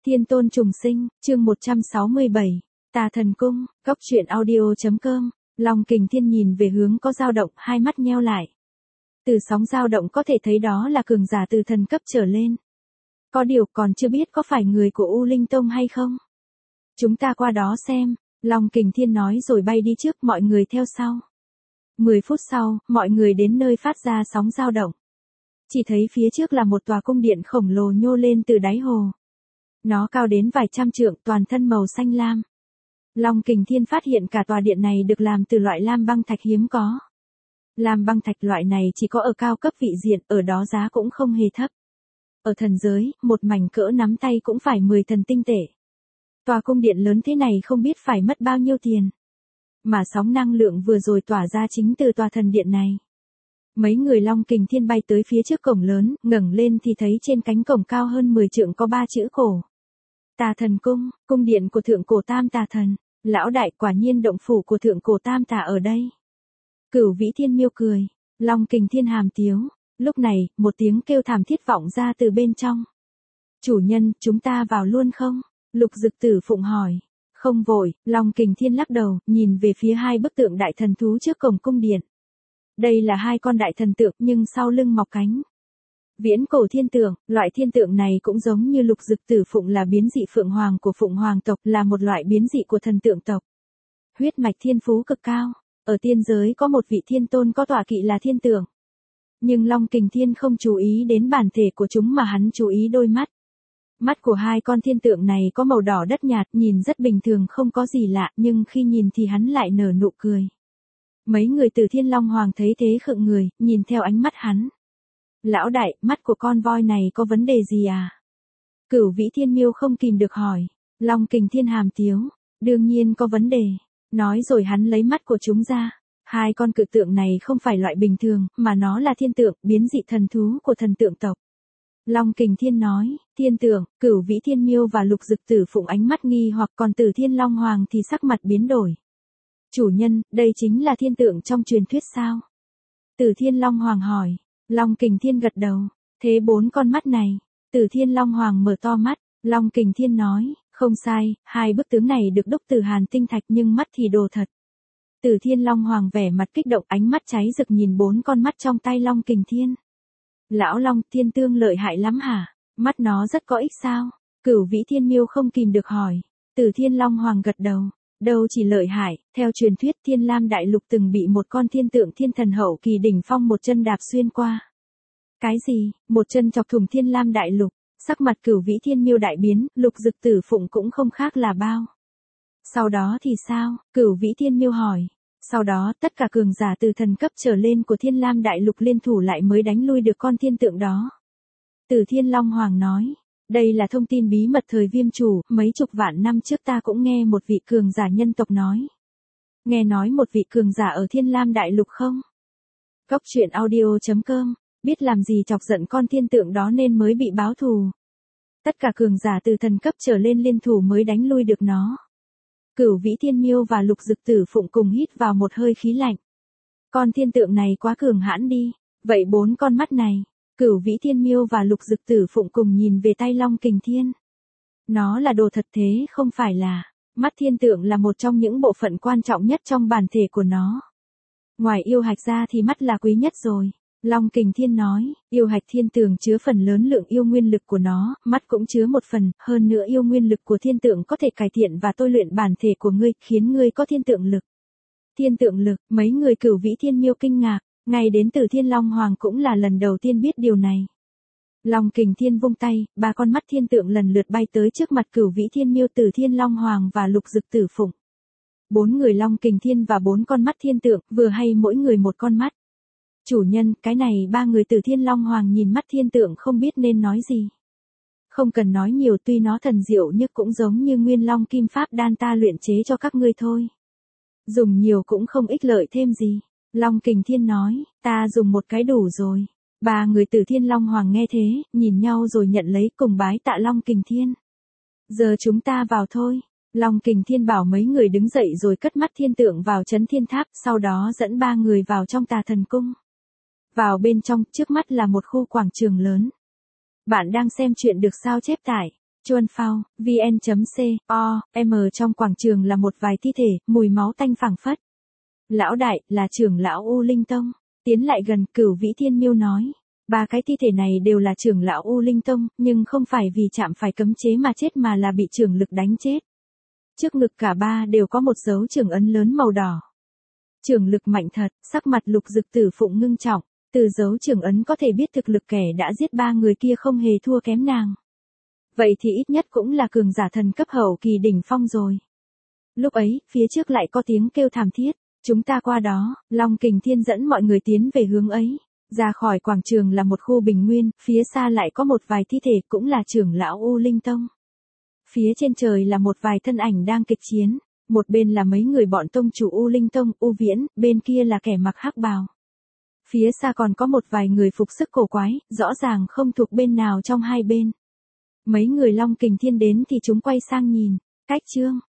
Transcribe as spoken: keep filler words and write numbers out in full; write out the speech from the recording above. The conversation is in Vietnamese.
Thiên tôn trùng sinh, chương một trăm sáu mươi bảy, Tà thần cung, góc truyện audio.com, Long Kình Thiên nhìn về hướng có dao động, hai mắt nheo lại. Từ sóng dao động có thể thấy đó là cường giả từ thần cấp trở lên. Có điều còn chưa biết có phải người của U Linh Tông hay không. Chúng ta qua đó xem, Long Kình Thiên nói rồi bay đi trước, mọi người theo sau. Mười phút sau, mọi người đến nơi phát ra sóng dao động. Chỉ thấy phía trước là một tòa cung điện khổng lồ nhô lên từ đáy hồ. Nó cao đến vài trăm trượng, toàn thân màu xanh lam. Long Kình Thiên phát hiện cả tòa điện này được làm từ loại lam băng thạch hiếm có. Lam băng thạch loại này chỉ có ở cao cấp vị diện, ở đó giá cũng không hề thấp. Ở thần giới, một mảnh cỡ nắm tay cũng phải mười thần tinh tệ. Tòa cung điện lớn thế này không biết phải mất bao nhiêu tiền. Mà sóng năng lượng vừa rồi tỏa ra chính từ tòa thần điện này. Mấy người Long Kình Thiên bay tới phía trước cổng lớn, ngẩng lên thì thấy trên cánh cổng cao hơn mười trượng có ba chữ cổ. Tà thần cung, cung điện của thượng cổ tam tà thần. Lão đại, quả nhiên động phủ của thượng cổ tam tà ở đây. Cửu Vĩ Thiên Miêu cười. Long Kình Thiên hàm tiếu. Lúc này, một tiếng kêu thảm thiết vọng ra từ bên trong. Chủ nhân, chúng ta vào luôn không? Lục Dực Tử Phụng hỏi. Không vội, Long Kình Thiên lắc đầu, nhìn về phía hai bức tượng đại thần thú trước cổng cung điện. Đây là hai con đại thần tượng nhưng sau lưng mọc cánh. Viễn cổ thiên tượng, loại thiên tượng này cũng giống như Lục Dực Tử Phụng là biến dị phượng hoàng của phụng hoàng tộc, là một loại biến dị của thần tượng tộc. Huyết mạch thiên phú cực cao, ở tiên giới có một vị thiên tôn có tọa kỵ là thiên tượng. Nhưng Long Kình Thiên không chú ý đến bản thể của chúng mà hắn chú ý đôi mắt. Mắt của hai con thiên tượng này có màu đỏ đất nhạt, nhìn rất bình thường không có gì lạ, nhưng khi nhìn thì hắn lại nở nụ cười. Mấy người từ Thiên Long Hoàng thấy thế khựng người, nhìn theo ánh mắt hắn. Lão đại, mắt của con voi này có vấn đề gì à? Cửu Vĩ Thiên Miêu không kìm được hỏi. Long Kình Thiên hàm tiếu. Đương nhiên có vấn đề. Nói rồi hắn lấy mắt của chúng ra. Hai con cự tượng này không phải loại bình thường, mà nó là thiên tượng, biến dị thần thú của thần tượng tộc. Long Kình Thiên nói, thiên tượng, Cửu Vĩ Thiên Miêu và Lục Dực Tử Phụng ánh mắt nghi hoặc, còn Từ Thiên Long Hoàng thì sắc mặt biến đổi. Chủ nhân, đây chính là thiên tượng trong truyền thuyết sao? Từ Thiên Long Hoàng hỏi. Long Kình Thiên gật đầu. Thế bốn con mắt này? Từ Thiên Long Hoàng mở to mắt. Long Kình Thiên nói, không sai, hai bức tướng này được đúc từ hàn tinh thạch nhưng mắt thì đồ thật. Từ Thiên Long Hoàng vẻ mặt kích động, ánh mắt cháy rực nhìn bốn con mắt trong tay Long Kình Thiên. Lão Long, thiên tương lợi hại lắm hả? Mắt nó rất có ích sao? Cửu Vĩ Thiên Miêu không kìm được hỏi. Từ Thiên Long Hoàng gật đầu. Đâu chỉ lợi hại, theo truyền thuyết Thiên Lam Đại Lục từng bị một con thiên tượng thiên thần hậu kỳ đỉnh phong một chân đạp xuyên qua. Cái gì? Một chân chọc thủng Thiên Lam Đại Lục? Sắc mặt Cửu Vĩ Thiên Miêu đại biến, Lục Dực Tử Phụng cũng không khác là bao. Sau đó thì sao? Cửu Vĩ Thiên Miêu hỏi. Sau đó, tất cả cường giả từ thần cấp trở lên của Thiên Lam Đại Lục liên thủ lại mới đánh lui được con thiên tượng đó. Từ Thiên Long Hoàng nói. Đây là thông tin bí mật thời Viêm Chủ, mấy chục vạn năm trước ta cũng nghe một vị cường giả nhân tộc nói. Nghe nói một vị cường giả ở Thiên Lam Đại Lục không? Góc truyện audio.com, biết làm gì chọc giận con thiên tượng đó nên mới bị báo thù. Tất cả cường giả từ thần cấp trở lên liên thủ mới đánh lui được nó. Cửu Vĩ Thiên Miêu và Lục Dực Tử Phụng cùng hít vào một hơi khí lạnh. Con thiên tượng này quá cường hãn đi, vậy bốn con mắt này? Cửu Vĩ Thiên Miêu và Lục Dực Tử Phụng cùng nhìn về tay Long Kình Thiên. Nó là đồ thật thế không phải là. Mắt thiên tượng là một trong những bộ phận quan trọng nhất trong bản thể của nó. Ngoài yêu hạch ra thì mắt là quý nhất rồi. Long Kình Thiên nói, yêu hạch thiên tượng chứa phần lớn lượng yêu nguyên lực của nó, mắt cũng chứa một phần, hơn nữa yêu nguyên lực của thiên tượng có thể cải thiện và tôi luyện bản thể của ngươi, khiến ngươi có thiên tượng lực. Thiên tượng lực, mấy người Cửu Vĩ Thiên Miêu kinh ngạc. Ngay đến Từ Thiên Long Hoàng cũng là lần đầu tiên biết điều này. Long Kình Thiên vung tay, ba con mắt thiên tượng lần lượt bay tới trước mặt Cửu Vĩ Thiên Miêu, Từ Thiên Long Hoàng và Lục Dực Tử Phụng. Bốn người Long Kình Thiên và bốn con mắt thiên tượng, vừa hay mỗi người một con mắt. Chủ nhân, cái này ba người Từ Thiên Long Hoàng nhìn mắt thiên tượng không biết nên nói gì. Không cần nói nhiều, tuy nó thần diệu nhưng cũng giống như Nguyên Long Kim Pháp đan ta luyện chế cho các ngươi thôi. Dùng nhiều cũng không ích lợi thêm gì. Long Kình Thiên nói, ta dùng một cái đủ rồi. Ba người Từ Thiên Long Hoàng nghe thế, nhìn nhau rồi nhận lấy cùng bái tạ Long Kình Thiên. Giờ chúng ta vào thôi. Long Kình Thiên bảo mấy người đứng dậy rồi cất mắt thiên tượng vào trấn thiên tháp, sau đó dẫn ba người vào trong Tà thần cung. Vào bên trong, trước mắt là một khu quảng trường lớn. Bạn đang xem chuyện được sao chép tải. Chuan Phao, vn.co, m trong quảng trường là một vài thi thể, mùi máu tanh phảng phất. Lão đại, là trưởng lão U Linh Tông. Tiến lại gần, Cửu Vĩ Thiên Miêu nói. Ba cái thi thể này đều là trưởng lão U Linh Tông, nhưng không phải vì chạm phải cấm chế mà chết mà là bị trưởng lực đánh chết. Trước ngực cả ba đều có một dấu trưởng ấn lớn màu đỏ. Trưởng lực mạnh thật, sắc mặt Lục Dực Tử Phụng ngưng trọng. Từ dấu trưởng ấn có thể biết thực lực kẻ đã giết ba người kia không hề thua kém nàng. Vậy thì ít nhất cũng là cường giả thần cấp hậu kỳ đỉnh phong rồi. Lúc ấy, phía trước lại có tiếng kêu thảm thiết. Chúng ta qua đó, Long Kình Thiên dẫn mọi người tiến về hướng ấy. Ra khỏi quảng trường là một khu bình nguyên, phía xa lại có một vài thi thể cũng là trưởng lão U Linh Tông. Phía trên trời là một vài thân ảnh đang kịch chiến. Một bên là mấy người bọn tông chủ U Linh Tông, U Viễn, bên kia là kẻ mặc hắc bào. Phía xa còn có một vài người phục sức cổ quái, rõ ràng không thuộc bên nào trong hai bên. Mấy người Long Kình Thiên đến thì chúng quay sang nhìn. Cách chương,